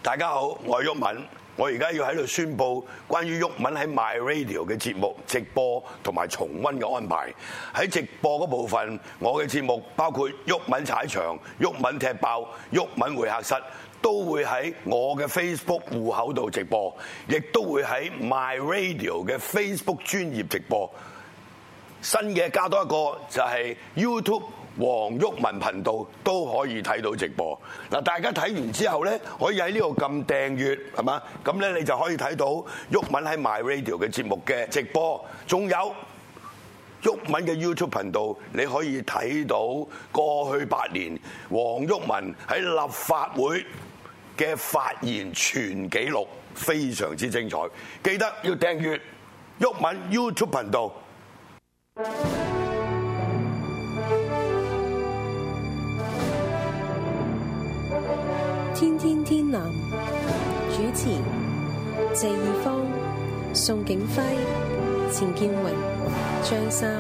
大家好，我係毓民。我而家要喺度宣布關於毓民喺 My Radio 嘅節目直播同埋重溫嘅安排。喺直播嗰部分，我嘅節目包括毓民踩場、毓民踢爆、毓民會客室，都會喺我嘅 Facebook 戶口度直播，亦都會喺 My Radio 嘅 Facebook 專頁直播。新嘅加多一個就係 YouTube。黃毓民頻道都可以睇到直播嗱，大家睇完之後咧，可以喺呢度撳訂閱係嘛，咁咧你就可以睇到毓民喺 My Radio 嘅節目嘅直播，仲有毓民嘅 YouTube 頻道，你可以睇到過去8年黃毓民喺立法會嘅發言全紀錄，非常之精彩，記得要訂閱毓民 YouTube 頻道。 天天天藍主持謝義方、宋景輝、錢建榮、張三。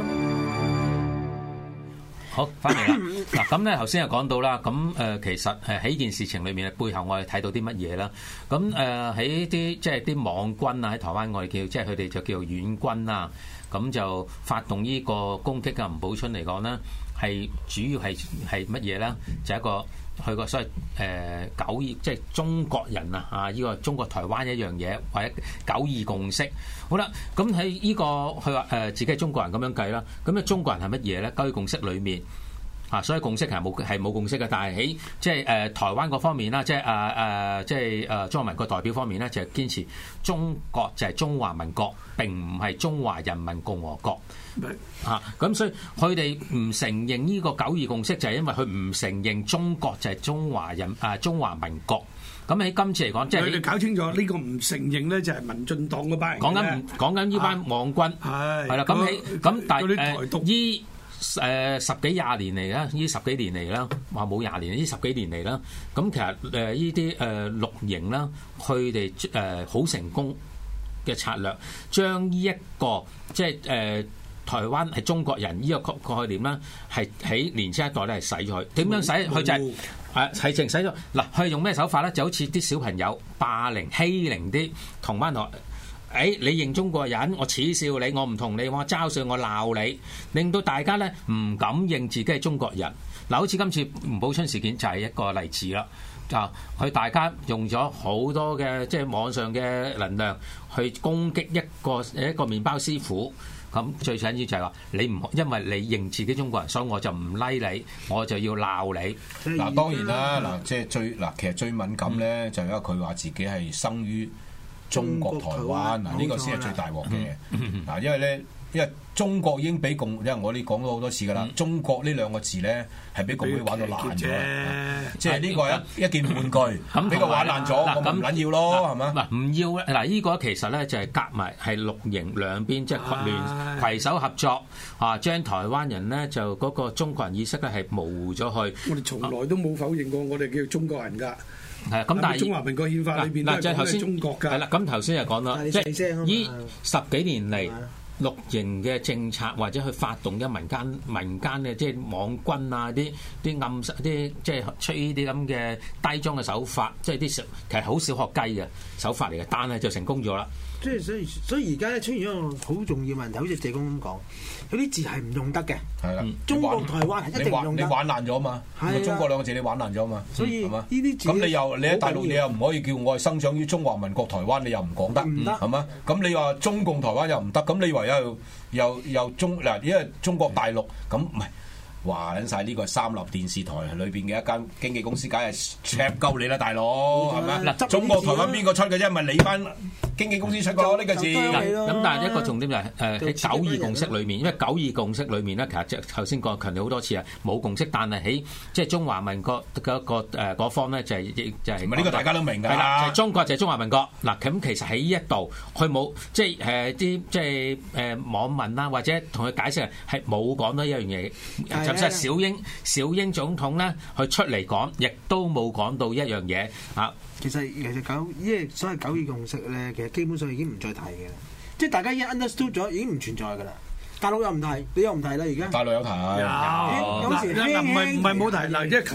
好，翻嚟啦。嗱，咁咧頭先又講到啦，咁其實喺呢件事情裏面背後我哋睇到啲乜嘢啦？咁喺啲即係啲網軍啊，喺台灣我哋叫即係佢哋就叫做遠軍啊，咁就發動呢個攻擊嘅吳寶春嚟講咧，係主要係乜嘢咧？就係一個。佢個所謂九二即係中國人啊！呢個中國台灣一樣嘢，或者九二共識。好啦，咁喺呢個佢話自己係中國人咁樣計啦。咁咧中國人係乜嘢咧？九二共識裏面所以共識係冇共識嘅。但係喺即係台灣嗰方面啦，即係中華民國代表方面咧，就係堅持中國就係中華民國，並唔係中華人民共和國。咁所以佢哋唔承認呢個九二共識，就係因為佢唔承認中國就係中華民國。咁喺今次嚟講，即係佢哋搞清楚呢個唔承認咧，就係民進黨嗰班人講緊呢班網軍係啦。咁但係依十幾廿年嚟啦，呢十幾年嚟啦，話冇20年，呢十幾年嚟啦。咁其實呢啲綠營啦，佢哋好成功嘅策略，將呢一個即係台灣係中國人呢個概念啦，係喺年輕一代咧係洗咗佢。點樣洗？佢就係淨洗咗嗱。佢係用咩手法咧？就好似啲小朋友霸凌欺凌啲同班同學。你認中國人，我恥笑你，我唔同你，我嘲笑我鬧你，令到大家咧唔敢認自己係中國人。嗱，好似今次吳寶春事件就係一個例子啦。佢大家用咗好多嘅即係網上嘅能量去攻擊一個麵包師傅。咁最緊要就係話你唔因為你認自己中國人，所以我就唔你，我就要鬧你。 嗱，當然啦，嗱即係其實最敏感咧，就係因為佢話自己係生於中國台灣嗱，呢個先係最大鑊嘅嗱，因為中國已經俾因為我哋講咗好多次㗎啦，中國呢兩個字咧係俾共會玩到爛咗，即係呢個係一件玩具，俾佢玩爛咗，我唔撚要咯，係咪？ 嗱，唔要咧，嗱呢個其實咧就係夾埋係綠營兩邊即係攜手合作將台灣人咧就嗰個中國人意識咧係模糊咗去。 我哋從來都冇否認過我哋叫中國人㗎。 係咁，但係中華民國憲法裏邊都係講中國㗎。係啦， 咁頭先就講啦，即係呢10幾年嚟。綠營嘅政策或者去發動咗民間嘅即係網軍啊，啲暗殺啲即係出呢啲咁嘅低裝嘅手法，即係啲其實好小學雞嘅手法嚟嘅，但係就成功咗啦。 即係所以而家咧出現一個好重要問題，好似謝公咁講，有啲字係唔用得嘅。係啦，中國台灣係一定用得。 你玩爛咗嘛？係中國兩個字你玩爛咗嘛？ 所以呢啲字咁你喺大陸你又唔可以叫我係生長於中華民國台灣，你又唔講得，唔得係嘛？咁你話中共台灣又唔得，咁你以為又中嗱？因為中國大陸咁唔係。話緊曬呢個三立電視台裏邊嘅一間經紀公司，梗係 check 鳩你啦，大佬係咪？嗱，中國台灣邊個出嘅啫？咪你班經紀公司出過呢個字。 咁但係一個重點就係喺九二共識裏面，因為九二共識裏面咧，其實即係頭先強調好多次啊，冇共識，但係喺即係中華民國嘅一個嗰方咧就係唔係呢個大家都明㗎啦。 係啦，就係中國就係中華民國嗱。咁其實喺呢一度，佢冇即係啲即係網民啦，或者同佢解釋係冇講到一樣嘢。即係小英總統咧，佢出嚟講，亦都冇講到一樣嘢啊！ 其實因為所謂九二共識咧，其實基本上已經唔再提嘅啦，即係大家已經 understood 咗，已經唔存在㗎啦。大陸又唔提，你又唔提啦，而家。 大陸有提， 有時唔係冇提嗱，即係琴日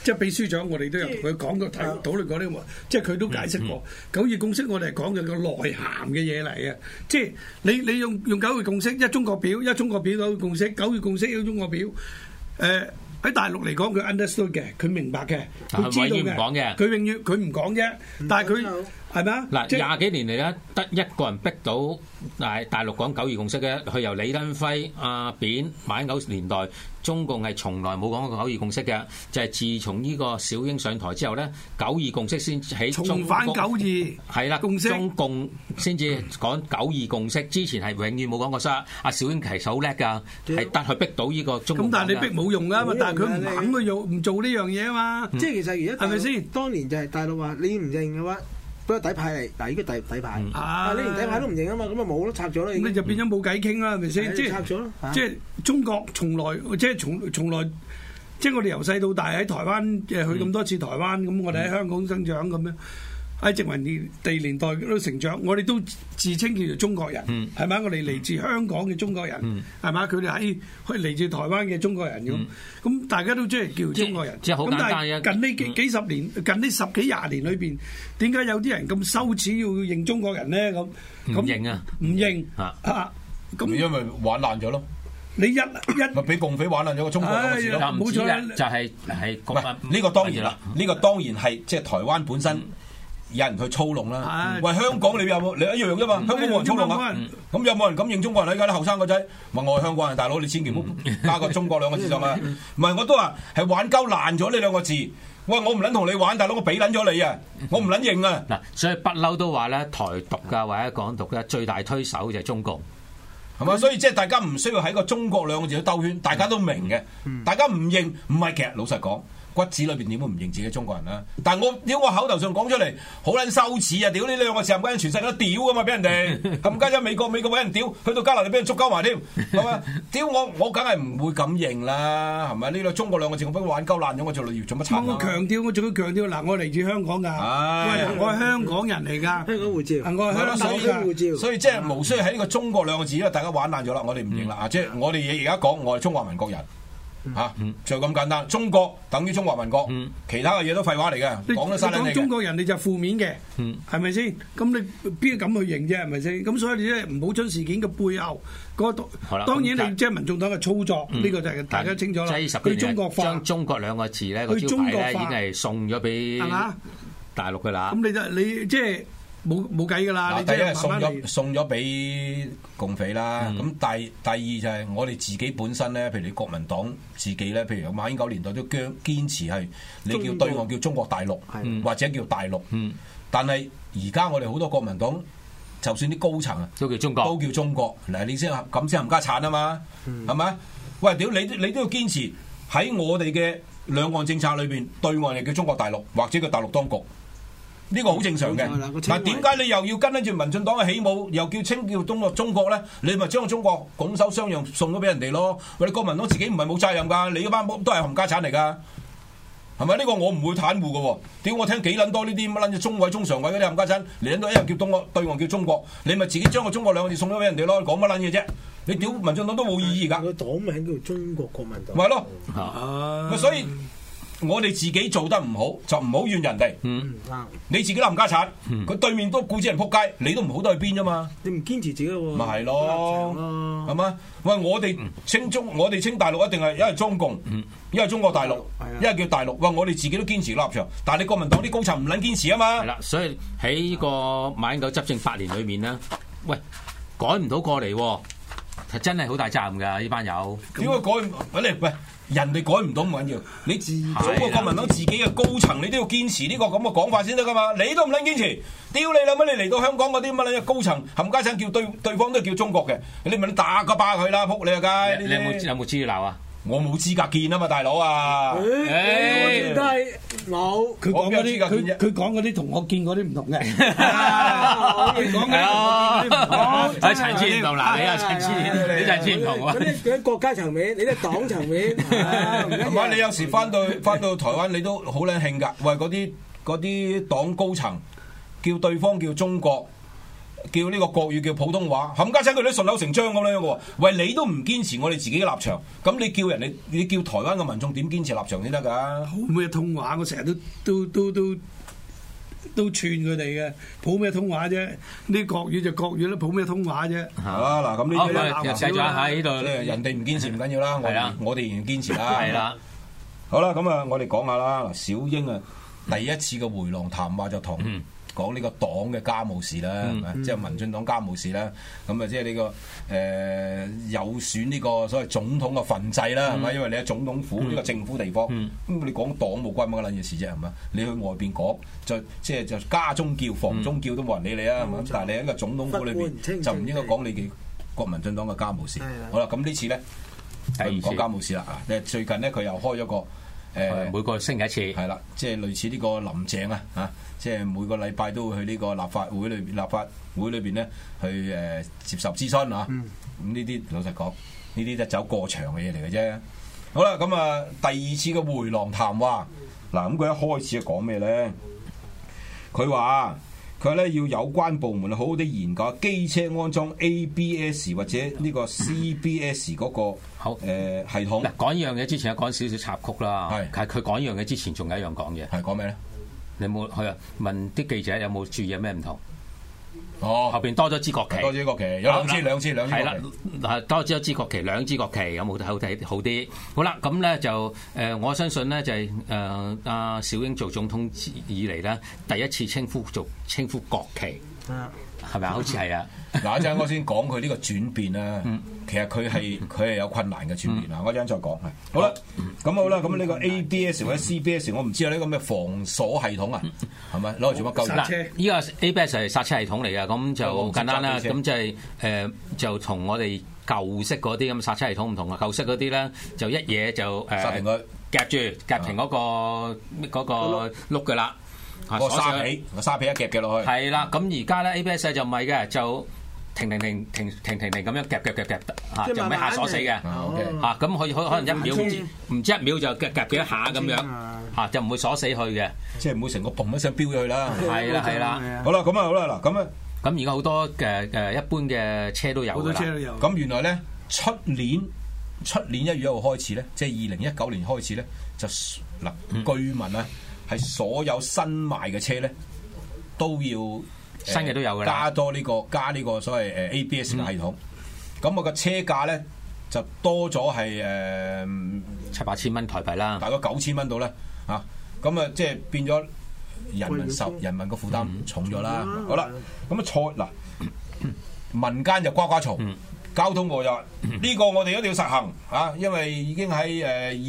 即係秘書長，我哋都有同佢講過、討論過呢個，即係佢都解釋過九二共識，我哋係講緊個內涵嘅嘢嚟嘅。即係你用九二共識，一中國表九二共識，九二共識一中國表，喺大陸嚟講，佢 understood 嘅，佢明白嘅，佢知道嘅，佢永遠佢唔講啫，但係佢係咪啊？ 嗱，廿幾年嚟咧，得一個人逼到大陸講九二共識嘅，佢由李登輝、阿扁、馬英九年代，中共係從來冇講過九二共識嘅，就係自從呢個小英上台之後咧，九二共識先起重返九二係啦， 共識中共先至講九二共識，之前係永遠冇講過。所以阿小英其實好叻㗎，係得佢逼到呢個中共。 咁但係你逼冇用㗎嘛，但係佢唔肯去用，唔做呢樣嘢啊嘛。 即係其實而家係咪先？ 當年就係大陸話你唔認嘅話，嗰個底牌嚟，嗱，依個底牌，你連底牌都唔認啊嘛，咁咪冇咯，拆咗啦。 咁你就變咗冇偈傾啦，係咪先？即係拆咗咯。 即係中國從來即係從來，即係我哋由細到大喺台灣去咁多次台灣，咁我哋喺香港生長咁樣，喺殖民地年代都成長，我哋都自稱叫做中國人，係咪？我哋嚟自香港嘅中國人，係咪？佢哋嚟自台灣嘅中國人咁，大家都即係叫中國人。 即係好簡單嘅。 咁但係近呢幾十年，近呢十幾廿年裏邊，點解有啲人咁羞恥要認中國人咧？咁唔認啊？ 唔認咁因為玩爛咗咯。 你一咪俾共匪玩爛咗個中國兩個字咯。 冇錯啦，就係呢個當然啦，呢個當然係即係台灣本身。有人去操弄啦，喂，香港你有冇？你一樣啫嘛，香港冇人操弄啊，咁有冇人敢認中國人？而家啲後生個仔話我係香港人，大佬你千祈唔好加個中國兩個字上去，唔係我都話係玩鳩爛咗呢兩個字，喂，我唔撚同你玩，大佬我俾撚咗你啊，我唔撚認啊！ 嗱，所以不嬲都話咧，台獨㗎或者港獨嘅最大推手就係中共， 係嘛？所以即係大家唔需要喺個中國兩個字去兜圈，大家都明嘅，大家唔認唔係其實老實講。骨子裏邊點會唔認自己中國人啦？但係我口頭上講出嚟好撚羞恥啊！屌呢兩個字冚家鏟全世界都屌㗎嘛，俾人哋冚家鏟美國俾人屌，去到加拿大俾人捉鳩埋添，係嘛？屌我梗係唔會咁認啦，係咪？呢個中國兩個字我俾玩鳩爛咗，我做乜柒啊？ 我強調，我仲要強調嗱，我嚟自香港㗎，我係香港人嚟㗎，香港護照，我係香港護照， 所以即係無需喺呢個中國兩個字，因為大家玩爛咗啦，我哋唔認啦，即係我哋而家講我係中華民國人。就咁簡單，中國等於中華民國，其他嘅嘢都廢話嚟嘅，講得晒你講中國人你就負面嘅，係咪先？咁你邊敢去認啫？係咪先？咁所以你即係唔好將事件嘅背後嗰度，當然你即係民眾黨嘅操作，呢個就係大家清楚啦。佢中國化，將中國兩個字咧個招牌咧已經係送咗俾大陸㗎啦。咁你即係。冇計㗎啦！ 第一係送咗俾共匪啦，咁第二就係我哋自己本身咧，譬如你國民黨自己咧，譬如馬英九年代都堅持係你叫對岸叫中國大陸，或者叫大陸。但係而家我哋好多國民黨，就算啲高層啊，都叫中國。嗱，你先咁先冚家鏟啊嘛，係咪？喂，屌你都要堅持喺我哋嘅兩岸政策裏邊，對岸係叫中國大陸，或者叫大陸當局。呢個好正常嘅，但係點解你又要跟住民進黨嘅起舞，又叫中國咧？你咪將個中國拱手相讓送咗俾人哋咯？喂，你國民黨自己唔係冇責任㗎，你嗰班都係冚家產嚟㗎，係咪？呢個我唔會袒護嘅喎。屌我聽幾撚多呢啲乜撚嘢中委、中常委嗰啲冚家產，你撚到一樣叫對岸叫中國，你咪自己將個中國兩個字送咗俾人哋咯？講乜撚嘢啫？你屌民進黨都冇意義㗎。 個黨名叫中國國民黨。 咪咯，所以。我哋自己做得唔好，就唔好怨人哋。你自己冚家產，佢對面都顧住人撲街，你都唔好得去邊啫嘛。 你唔堅持自己喎， 咪係咯，係嘛？喂，我哋稱大陸一定係一係中共，一係中國大陸，一係叫大陸。喂，我哋自己都堅持立場，但係你國民黨啲高層唔撚堅持啊嘛。 係啦，所以喺呢個馬英九執政8年裏面咧，喂，改唔到過嚟喎，係真係好大責任㗎呢班友。 點解改唔？喂。人哋改唔到唔緊要，你中國國民黨自己嘅高層，你都要堅持呢個咁嘅講法先得噶嘛？你都唔撚堅持，屌你啦乜？你嚟到香港嗰啲乜撚高層冚家鏟叫對方都叫中國嘅，你咪打個巴佢啦，仆你個街！ 你有冇資料啊？ 我冇資格見啊嘛，大佬啊！ 我見都係冇。 佢講嗰啲，佢講嗰啲同我見嗰啲唔同嘅。 佢講嘅，喺層次唔同嗱，你啊層次，你層次唔同喎。 嗰啲國家層面，你啲黨層面。 唔係你有時翻到台灣，你都好撚興㗎。喂，嗰啲黨高層叫對方叫中國。 叫呢個國語叫普通話，冚家鏟佢都順口成章咁樣嘅喎。喂，你都唔堅持我哋自己嘅立場，咁你叫人哋，你叫台灣嘅民眾點堅持立場先得㗎？ 普咩通話？我成日都串佢哋嘅，普咩通話啫？呢國語就國語啦，普咩通話啫？ 係啦，嗱咁呢啲咧，繼續喺呢度， 人哋唔堅持唔緊要啦，我哋仍然堅持啦。 係啦， 好啦，咁啊，我哋講下啦。小英啊，第一次嘅回廊談話就同講呢個黨嘅家務事啦，即係民進黨家務事啦。咁啊，即係呢個有選呢個所謂總統嘅份制啦，係咪？因為你喺總統府呢個政府地方，咁你講黨冇關乜撚嘢事啫，係咪？你去外邊講就家中叫、房中叫都冇人理你啊，係咪？但係你喺個總統府裏邊就唔應該講你嘅國民進黨嘅家務事。好啦，咁呢次咧唔講家務事啦。最近咧佢又開咗個每個星期一次， 係啦，即係類似呢個林鄭啊嚇。即係每個禮拜都會去呢個立法會裏邊咧去接受諮詢啊。咁呢啲老實講，呢啲都走過場嘅嘢嚟嘅啫。好啦，咁啊第二次嘅回廊談話，嗱咁佢一開始係講咩咧？佢話咧要有關部門好好地研究機車安裝 ABS 或者呢個 CBS 嗰個系統。 嗱，講呢樣嘢之前講少少插曲啦。係佢講呢樣嘢之前仲有一樣講嘢。 係講咩咧？ 你冇去啊？問啲記者有冇注意有咩唔同？ 後邊多咗支國旗， 多支國旗，有兩支係啦，多咗一支國旗，兩支國旗有冇好睇好啲？好啦，咁咧就我相信咧就係阿小英做總統以嚟咧第一次稱呼國旗，係咪啊？好似係啊！ 嗱，一陣我先講佢呢個轉變啦。其實佢係有困難嘅轉變啊！我一陣再講。好啦，咁呢個 ABS 或者 CBS 我唔知有呢個咩防鎖系統啊，係咪攞嚟做乜鳩？ 嗱，依個 ABS 係剎車系統嚟嘅，咁就好簡單啦。咁即係就同我哋舊式嗰啲咁剎車系統唔同啊。舊式嗰啲咧就一嘢就剎停佢， 夾停嗰個碌㗎啦。 個沙皮一夾落去。 係啦，咁而家咧 ABS 就唔係嘅，就停咁樣夾嚇，就唔係下鎖死嘅嚇。咁可能一秒唔知一秒就夾幾下咁樣嚇，就唔會鎖死佢嘅， 即係唔會成個嘣一聲飆咗去啦。 係啦。 好啦，好啦，嗱咁啊， 咁而家好多嘅一般嘅車都有㗎啦。 咁原來咧出年1月1號開始咧，即係2019年開始咧，就嗱據聞啊。係所有新賣嘅車咧，都要新嘅都有㗎啦， 加呢個所謂ABS 嘅系統。咁我個車價咧就多咗係 7-8千蚊台幣啦， 大概9,000蚊到咧嚇。咁啊，即係變咗人民嘅負擔重咗啦。好啦，咁啊民間就呱嘈，交通部就話呢個我哋一定要實行啊，因為已經喺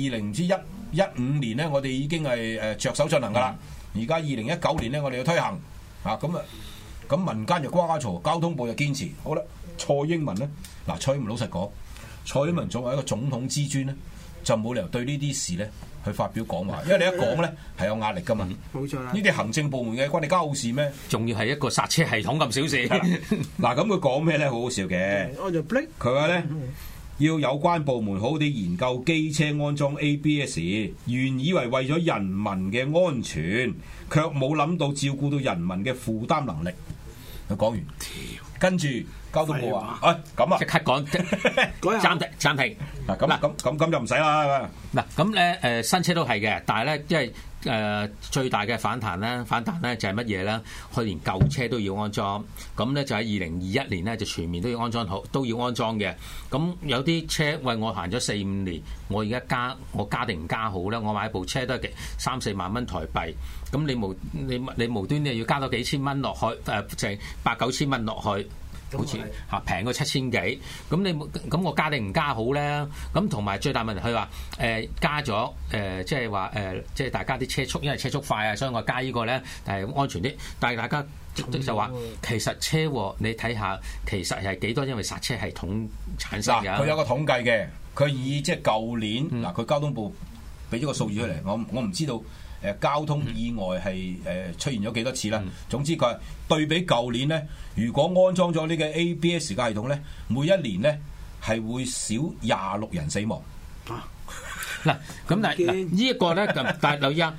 2015年咧，我哋已經係着手進行噶啦。而家2019年咧，我哋要推行啊。咁民間就呱嘈，交通部就堅持。好啦，蔡英文咧，蔡英文老實講，蔡英文作為一個總統之尊咧，就冇理由對呢啲事咧去發表講話，因為你一講咧係有壓力噶嘛。冇錯啦。呢啲行政部門嘅關你家事咩？ 仲要係一個剎車系統咁小事。 嗱，咁佢講咩咧？好好笑嘅。佢話咧。要有關部門好好地研究機車安裝 ABS， 原以為為咗人民嘅安全，卻冇諗到照顧到人民嘅負擔能力。佢講完，跟住交通部話：咁啊， 即刻講，暫停。 嗱，咁就唔使啦。 嗱，咁咧新車都係嘅，但係咧即係。最大嘅反彈咧就係乜嘢咧？佢連舊車都要安裝，咁咧就喺2021年咧就全面都要安裝好，都要安裝嘅。咁有啲車喂我行咗4-5年，我而家加定唔加好咧？我買部車都係3-4萬蚊台幣，咁你無端你要加多幾千蚊落去，就係8-9千蚊落去。好似嚇平過7,000幾，咁我加定唔加好咧？咁同埋最大問題佢話加咗即係話即係大家啲車速，因為車速快啊，所以我加呢個咧係安全啲。但係大家就話其實車禍你睇下，其實係幾多因為剎車系統產生嘅。 佢有個統計嘅，佢以即係舊年佢交通部俾咗個數字出嚟，我唔知道。交通意外係出現咗幾多次啦？總之佢係對比舊年咧，如果安裝咗呢個 ABS 嘅系統咧，每一年咧係會少26人死亡。 嗱，咁但係呢一個咧，但係留意啊，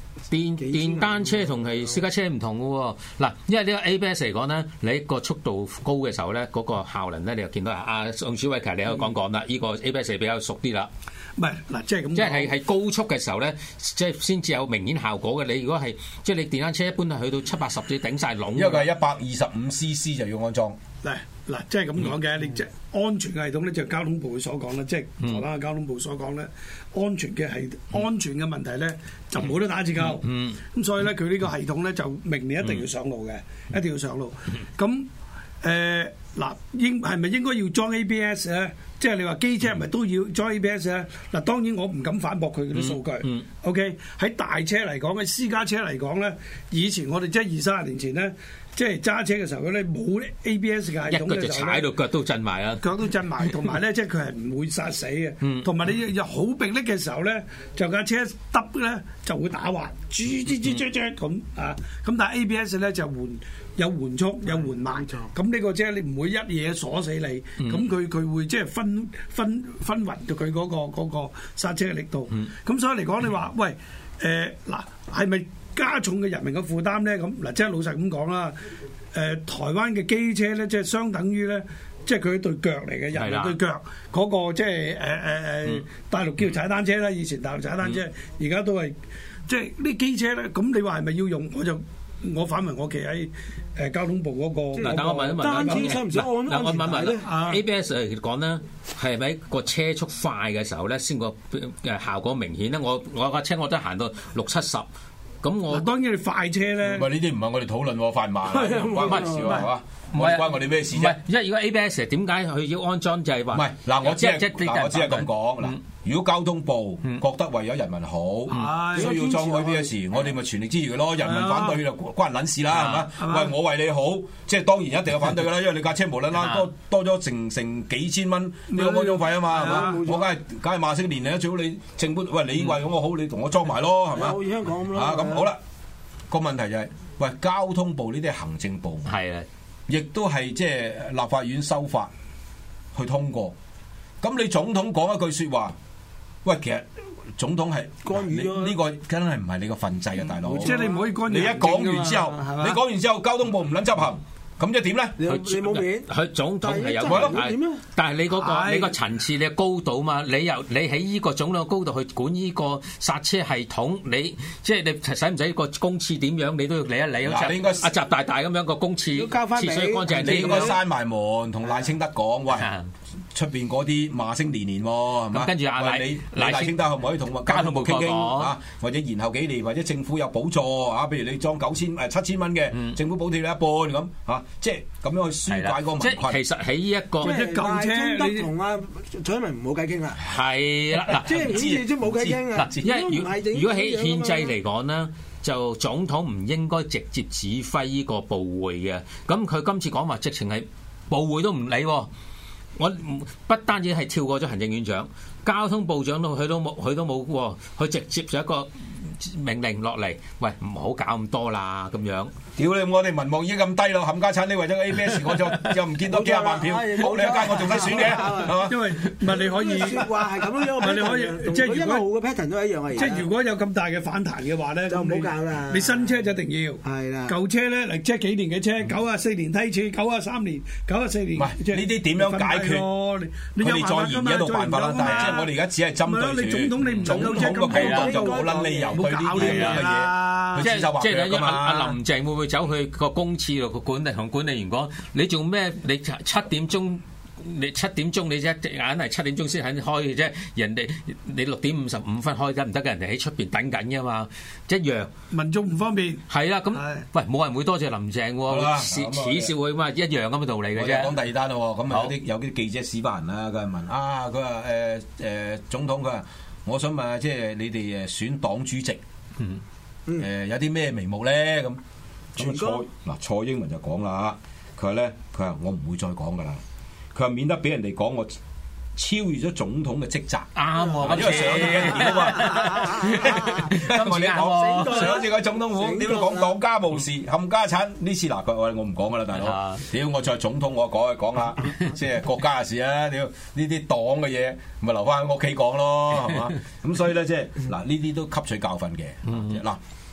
電單車同係私家車唔同嘅喎。嗱，因為呢個 ABS 嚟講咧，你個速度高嘅時候咧，嗰個效能咧，你又見到阿宋小偉其實你可以講啦，呢個 ABS 比較熟啲啦。 唔係嗱，即係咁， 即係高速嘅時候咧，即係先至有明顯效果嘅。你如果係即係你電單車一般係去到780至頂晒籠， 因為佢係125cc 就要安裝。 嗱，即係咁講嘅，你即係安全嘅系統咧，就交通部所講啦，即係台灣嘅交通部所講咧，安全嘅問題咧就冇得打折扣。咁所以咧，佢呢個系統咧就明年一定要上路嘅，一定要上路。咁嗱，係咪應該要裝 ABS 咧？即係你話機車係咪都要裝 ABS 咧？嗱，當然我唔敢反駁佢嗰啲數據。OK， 喺大車嚟講，喺私家車嚟講咧，以前我哋即係20-30年前咧，即係揸車嘅時候咧冇 ABS 嘅系統嘅時候咧， 一腳就踩到腳都震埋啊！腳都震埋，同埋咧即係佢係唔會殺死嘅。同埋你又好迫力嘅時候咧，就架車揼咧就會打滑，咁啊！咁但係 ABS 咧就有緩速有緩慢，咁呢個車你唔會一嘢鎖死你，咁佢會即係分勻到佢嗰個剎車嘅力度。咁所以嚟講，你話喂嗱係咪加重嘅人民嘅負擔咧？咁嗱，即係老實咁講啦。台灣嘅機車咧，即係相等於咧，即係佢對腳嚟嘅，人哋對腳嗰個即係大陸叫踩單車啦，以前大陸踩單車，而家都係即係啲機車咧。咁你話係咪要用？我反問我企喺交通部嗰個。 嗱，等我問一問單車使唔使安全帶咧 ？ABS 嚟講咧，係咪個車速快嘅時候咧，先個效果明顯咧？我架車我都行到60-70。咁我當然你快車咧， 唔係呢啲唔係我哋討論喎，快慢唔關我事喎，係嘛？唔係關我哋咩事啫？ 因為如果 ABS 點解佢要安裝就係話？ 唔係嗱，我只係咁講嗱。如果交通部覺得為咗人民好，需要裝 ABS，我哋咪全力支持佢咯。人民反對就關人撚事啦，係嘛？喂，我為你好，即係當然一定有反對㗎啦，因為你架車無論啦多咗成幾千蚊呢個安裝費啊嘛，係嘛？我梗係罵聲連嚟啦，最好你政府喂你為我好，你同我裝埋咯，係嘛？ 好似香港咁咯。 咁好啦，個問題就係喂交通部呢啲係行政部門， 係啊，亦都係即係立法院修法去通過。咁你總統講一句説話。喂，其實總統係干預咯， 呢個真係唔係你個份制嘅大佬。 即係你唔可以干預。 你一講完之後，你講完之後，交通部唔撚執行，咁即係點咧？ 你冇面。 佢總統係有但係你嗰個你個層次你高度嘛，你喺依個總統高度去管依個剎車系統，你即係你使唔使個公廁點樣？你都要理一理。 嗱，你應該阿習大大咁樣個公廁廁水乾淨， 你應該閂埋門同賴清德講喂。出邊嗰啲罵聲連連喎，係嘛？ 跟住賴清德可唔可以同交通部傾傾啊？或者延後幾年，或者政府有補助啊？譬如你裝7,000蚊嘅，政府補貼你一半咁嚇，即係咁樣去紓解嗰個民困。 其實喺呢一個即係舊車，你同阿蔡英文唔好計傾啦。 係啦，嗱， 即係呢啲都冇計傾啊。 因為如果喺憲制嚟講咧，就總統唔應該直接指揮呢個部會嘅。咁佢今次講話直情係部會都唔理喎。我不單止係跳過咗行政院長、交通部長佢都冇喎，佢直接就一個命令落嚟，喂，唔好搞咁多啦咁樣。屌你！我哋民望已經咁低咯，冚家產你為咗 ABS 我又唔見到幾廿萬票，冇你一間我仲使選嘅，係嘛？因為唔係你可以説話係咁樣，唔係你可以即係如果嘅 pattern 都一樣啊。 即係如果有咁大嘅反彈嘅話咧， 就唔好搞啦。 你新車就一定要係啦， 舊車咧嚟即係幾年嘅車，94年批次，93年、94年。 唔係呢啲點樣解決？佢哋再研究到辦法啦，但係即係我哋而家只係針對住總統個高度就冇撚理由去呢啲咁嘅嘢，佢指手畫腳㗎嘛。 阿林鄭會唔會走去個公廁度個管理員講：你做咩？你7點鐘，你一眼係7點鐘先肯開嘅啫。人哋你6點55分開得唔得嘅？人哋喺出邊等緊㗎嘛，一樣。 民眾唔方便。係啦，咁喂，冇人會多謝林鄭喎，恥笑佢嘛，一樣咁嘅道理嘅啫。 講第二單咯，咁有啲記者屎巴人啦，佢係問佢話總統，佢話我想問下，即係你哋選黨主席，有啲咩眉目咧咁？蔡英文就講啦，佢話我唔會再講噶啦，佢話免得俾人哋講我超越咗總統嘅職責。啱喎，因為上次嘅點啊，因為你講上次個總統府點講黨家無事冚家產，呢次嗱佢話我唔講噶啦，大佬，屌我再總統我講下，即係國家嘅事啊，屌呢啲黨嘅嘢咪留翻喺屋企講咯，係嘛？咁所以咧即係嗱呢啲都吸取教訓嘅嗱。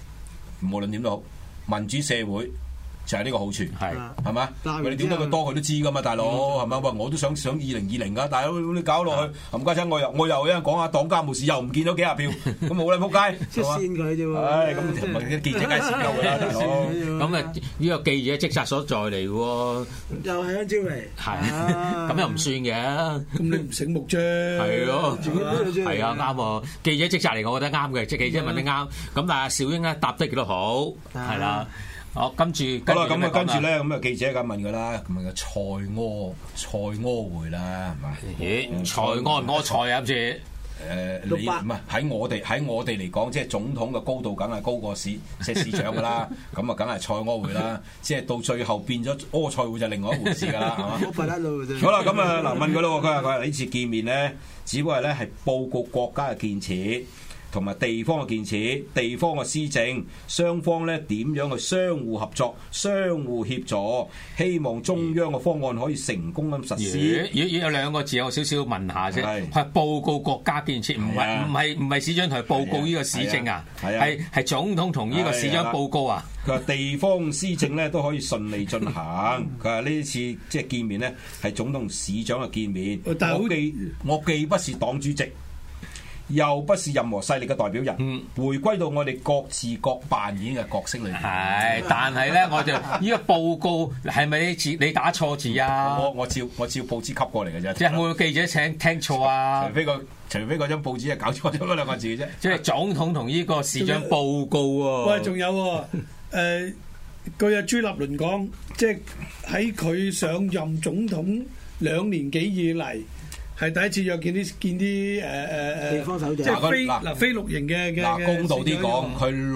無論點都好，民主社會。就係呢個好處，係嘛？你點解佢多佢都知噶嘛，大佬係咪？喂，我都想2020㗎，大佬你搞落去，冚家親我又一陣講下黨家無事，又唔見咗幾廿票，咁冇啦，仆街， 即係線佢啫喎。 唉，咁咪記者梗係線夠㗎啦，大佬。 咁啊，呢個記者職責所在嚟喎， 又係一招嚟， 係咁又唔算嘅。 咁你唔醒目啫， 係咯，係啊，啱喎。記者職責嚟，我覺得啱嘅，即係記者問得啱。咁但係小英咧答得幾多好，係啦。好，跟住好啦，咁啊，跟住咧，咁啊，記者咁問佢啦，咁啊，蔡柯會啦，係嘛？ 咦，蔡柯蔡啊，好似你唔係喺我哋嚟講，即係總統嘅高度，梗係高過市長㗎啦。咁啊，梗係蔡柯會啦。即係到最後變咗柯蔡會就另外一回事㗎啦，係嘛？好啦，咁啊，嗱問佢咯，佢話呢次見面咧，只不過係咧係報告國家嘅建設。同埋地方嘅建設、地方嘅施政，雙方咧點樣去相互合作、相互協助，希望中央嘅方案可以成功咁實施。 有兩個字，我少少問下啫。係報告國家建設，唔係市長同佢報告呢個市政啊？係總統同呢個市長報告啊？ 佢話地方施政咧都可以順利進行。佢話呢次即係見面咧係總統同市長嘅見面。我既不是黨主席。又不是任何勢力嘅代表人，回歸到我哋各自各扮演嘅角色裏邊。 係，但係咧，我就呢個報告係咪你打錯字啊？ 我照報紙吸過嚟嘅啫。 即係冇記者聽錯啊？ 除非嗰張報紙係搞錯咗嗰兩個字嘅啫。 即係總統同呢個市長報告喎。 喂，仲有喎，據阿朱立倫講，即係喺佢上任總統2年幾以嚟。係第一次約見啲地方首長， 即係非綠營嘅。 公道啲講，佢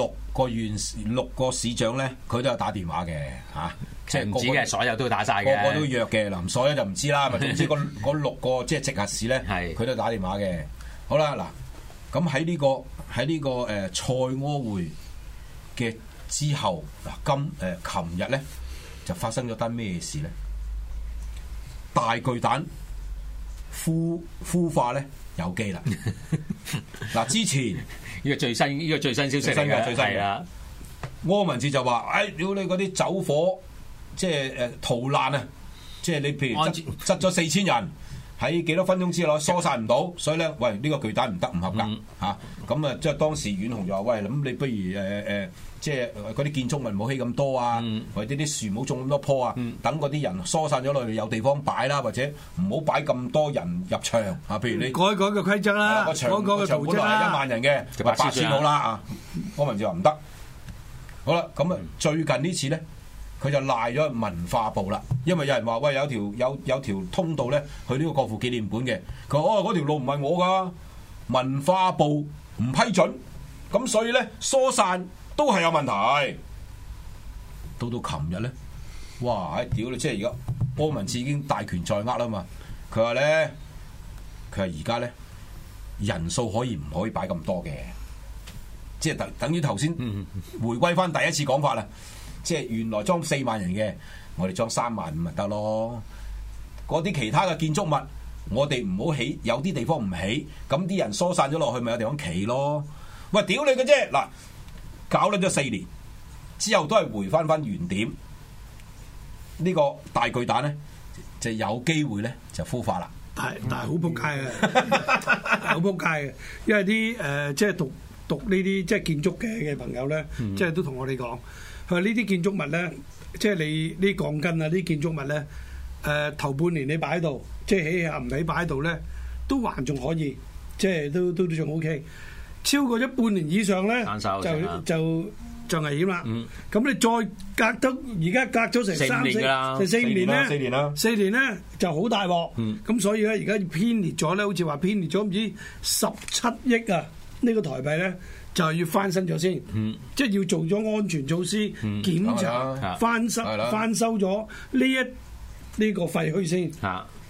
6個市長咧，佢都有打電話嘅嚇， 即係唔止嘅，所有都打晒嘅， 個個都約嘅。嗱，所有就唔知啦。咪總之嗰6個即係直轄市咧，佢都打電話嘅。好啦，嗱，咁喺呢個蔡柯會嘅之後，琴日咧就發生咗單咩事咧？大巨蛋孵化咧有機啦！嗱，之前呢個最新消息嚟嘅，最新嘅啦。 柯文哲就話：屌你嗰啲走火，即係逃難啊！即係你譬如執咗4000人喺幾多分鐘之內疏散唔到，所以咧，喂呢個巨蛋唔得，唔合格嚇。咁啊，即係當時阮紅就話：喂，咁你不如即係嗰啲建築物唔好起咁多啊，或者啲樹唔好種咁多棵啊，等嗰啲人疏散咗落去有地方擺啦，或者唔好擺咁多人入場啊。譬如你改個規則啦，個場本來係1萬人嘅，就8000好啦啊。柯文哲話唔得。好啦，咁啊最近呢次咧，佢就賴咗文化部啦，因為有人話喂有條通道咧去呢個國父紀念館嘅，佢話嗰條路唔係我噶，文化部唔批准，咁所以咧疏散都係有問題。到琴日咧，哇！屌你，即係而家柯文哲已經大權在握啦嘛。佢話而家咧人數可以唔可以擺咁多嘅？即係等於頭先回歸翻第一次講法啦。即係原來裝4萬人嘅，我哋裝3萬5咪得咯。嗰啲其他嘅建築物，我哋唔好起，有啲地方唔起，咁啲人疏散咗落去，咪有地方企咯。喂，屌你嘅啫！嗱，搞咗4年之後，都係回翻原點。呢個大巨蛋咧，就有機會咧就孵化啦。 但係好撲街嘅，好撲街嘅，因為啲即係讀呢啲即係建築嘅朋友咧，即係都同我哋講。佢話呢啲建築物咧，即係你呢鋼筋啊，呢啲建築物咧，頭半年你擺喺度，即係起下唔起擺喺度咧，都還仲可以，即係都仲 OK。超過咗半年以上咧，就危險啦。咁你再隔得而家隔咗成4年啦，4年咧就好大鑊。咁所以咧而家偏裂咗咧，好似話偏裂咗唔知17億啊！呢個台幣咧。就係要翻新咗先，即係要做咗安全措施檢查，翻修咗呢個廢墟先。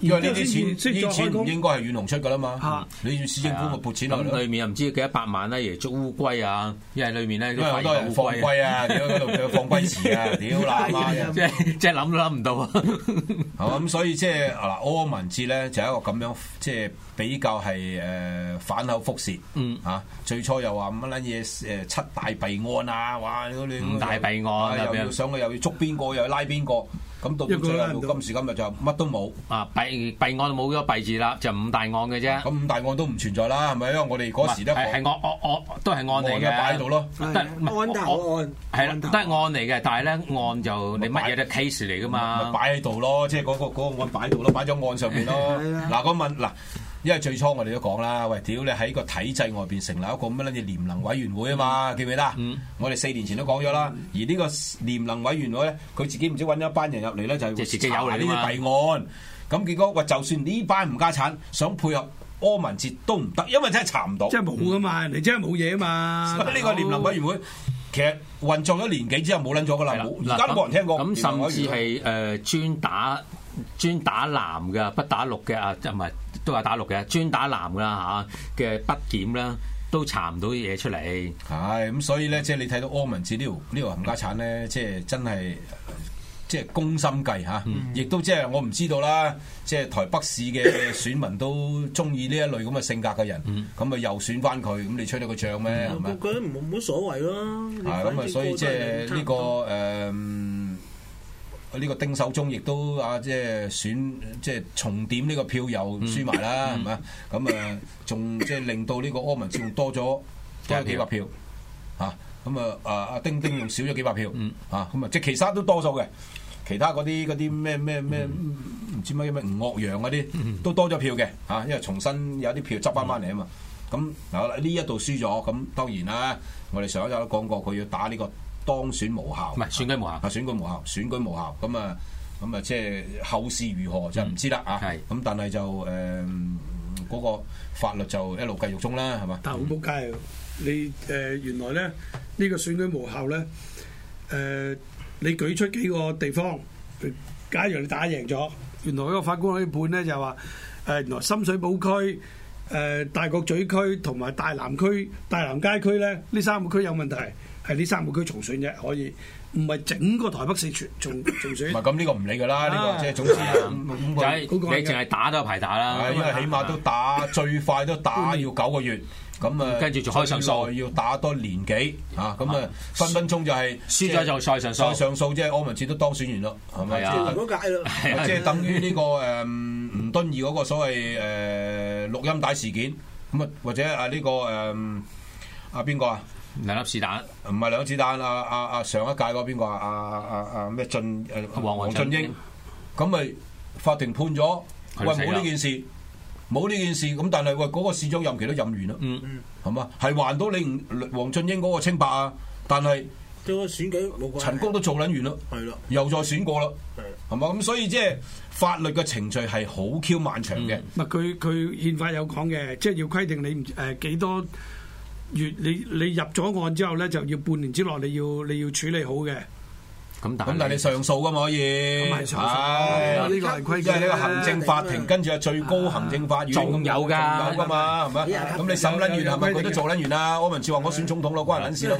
因為呢啲錢唔應該係遠雄出噶啦嘛，你要市政府咪撥錢落去。 咁裏面又唔知幾多百萬啦，而捉烏龜啊，因為裏面咧好多人放龜啊，屌嗰度放龜池啊，屌啦， 即係諗都諗唔到啊！ 咁所以即係嗱，柯文哲咧就係一個咁樣即係比較係反口覆舌，嚇最初又話乜撚嘢7大弊案啊，哇 5大弊案又要上去又要捉邊個又要拉邊個。咁到最後到今時今日就乜都冇啊！弊案冇咗弊字啦，就5大案嘅啫。 咁5大案都唔存在啦，係咪？因為我哋嗰時都係案都係案嚟嘅， 擺喺度咯。 案頭案係啦， 都係案嚟嘅，但係咧案就你乜嘢都 case 嚟噶嘛， 咪擺喺度咯，即係嗰個案擺喺度咯，擺咗案上邊咯。嗱，我問嗱。因為最初我哋都講啦，喂，屌你喺個體制外邊成立一個乜撚嘢廉能委員會啊嘛，記唔記得？我哋4年前都講咗啦，而呢個廉能委員會咧，佢自己唔知揾咗一班人入嚟咧，就係自己有嚟呢啲弊案。咁結果喂，就算呢班唔家產想配合柯文哲都唔得，因為真係查唔到。 即係冇噶嘛，人哋真係冇嘢啊嘛。 呢個廉能委員會其實運作咗年幾之後冇撚咗噶啦，而家都冇人聽過。 咁甚至係專打藍嘅，不打綠嘅啊，唔係都係打綠嘅，專打藍啦嚇嘅筆檢啦，都查唔到啲嘢出嚟。 係咁，所以咧，即係你睇到柯文哲呢條冚家產咧，即係真係即係攻心計嚇，亦都即係我唔知道啦。即係台北市嘅選民都中意呢一類咁嘅性格嘅人，咁咪又選翻佢，咁你吹到個脹咩？係咪？ 我覺得冇乜所謂咯。 係咁啊，所以即係呢個呢個丁守中亦都即係選即係重點呢個票又輸埋啦，係咪？咁仲即係令到呢個柯文哲仲多咗幾百票嚇，咁阿丁用少咗幾百票嚇，咁即係其他都多數嘅，其他嗰啲咩唔知乜吳岳陽嗰啲都多咗票嘅嚇，因為重新有啲票執翻嚟啊嘛。咁嗱呢一度輸咗，咁當然啦，我哋上一集都講過，佢要打呢個當選無效， 唔係選舉無效， 選舉無效，咁啊，即係後事如何就唔知啦啊。咁但係就嗰個法律就一路繼續中啦，係嘛？ 但係好撲街啊！你原來咧呢個選舉無效咧，你舉出幾個地方，假如你打贏咗，原來嗰個法官可以判咧就話原來深水埗區、大角咀區同埋大南街區咧，呢3個區有問題。係呢3個區重選啫，可以唔係整個台北市重選。唔係咁呢個唔理㗎啦，呢個即係總之你淨係打都有排打啦。 因為起碼都打最快都打要9個月，咁啊跟住仲開上訴， 要打多年幾嚇，咁啊分鐘就係輸咗就再上訴。 再上訴即係柯文哲都當選完咯，係咪啊？ 嗰屆咯， 即係等於呢個吳敦義嗰個所謂錄音帶事件，咁啊或者呢個邊個啊？ 兩粒子彈， 唔係兩粒子彈，上一屆嗰邊個咩黃俊英，咁咪法庭判咗，喂冇呢件事，咁但係喂嗰個市長任期都任完啦，係嘛？係還到你黃俊英嗰個清白啊，但係對個選舉冇關係， 陳公都做撚完啦，係咯，又再選過啦，係嘛？咁所以即係法律嘅程序係好 Q 漫長嘅。 唔係佢憲法有講嘅，即係要規定你幾多月你入咗案之後咧，就要半年之內你要處理好嘅。 咁但係你上訴噶嘛可以？ 咁係上訴，呢個係規矩。 因為呢個行政法庭跟住係最高行政法院仲有㗎， 有㗎嘛係咪？咁你審撚完係咪佢都做撚完啦？柯文哲話我選總統咯，關人撚事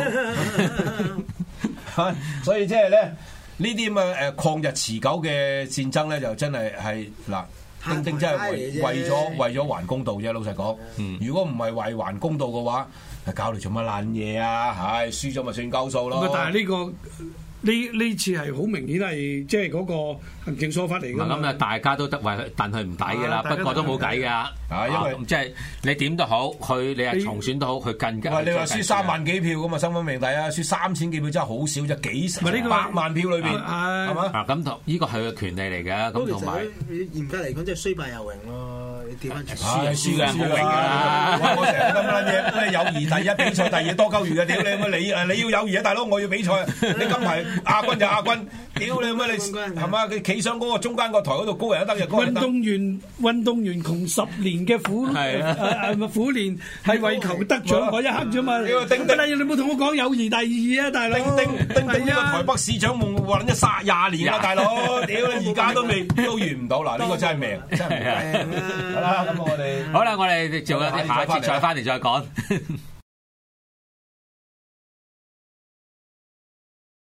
咯。所以即係咧呢啲咁嘅曠日持久嘅戰爭咧，就真係嗱。丁丁真係為咗還公道啫，老實講。如果唔係為還公道嘅話，搞嚟做乜爛嘢啊？係輸咗咪算夠數咯。 但係呢次係好明顯係即係嗰個行政疏忽嚟㗎嘛。 咁啊，大家都得為佢，但佢唔抵㗎啦。不過都冇計㗎。因為即係你點都好，你係重選都好，佢更加。 喂，你話輸3萬幾票咁啊，身份命題啊，輸3000幾票真係好少啫，幾十百萬票裏邊係嘛？ 咁呢個係佢嘅權利嚟嘅。咁同埋嚴格嚟講，即係雖敗猶榮咯。你調翻轉輸嘅冇榮㗎啦。 我成日咁撚嘢，咩友誼第一，比賽第二，多鳩餘嘅屌你！你要友誼啊，大佬，我要比賽。你金牌亞軍就亞軍， 屌你乜你係嘛？佢企上嗰個中間個台嗰度高人一得， 運動員窮10年嘅苦練係為求得獎嗰一刻啫嘛。你冇同我講友誼第二啊，大佬。 丁呢個台北市長夢揾咗20年啦，大佬。屌你而家都遇唔到嗱，呢個真係命，真係命。好啦，咁我哋好啦，我哋做一啲下一節再翻嚟再講。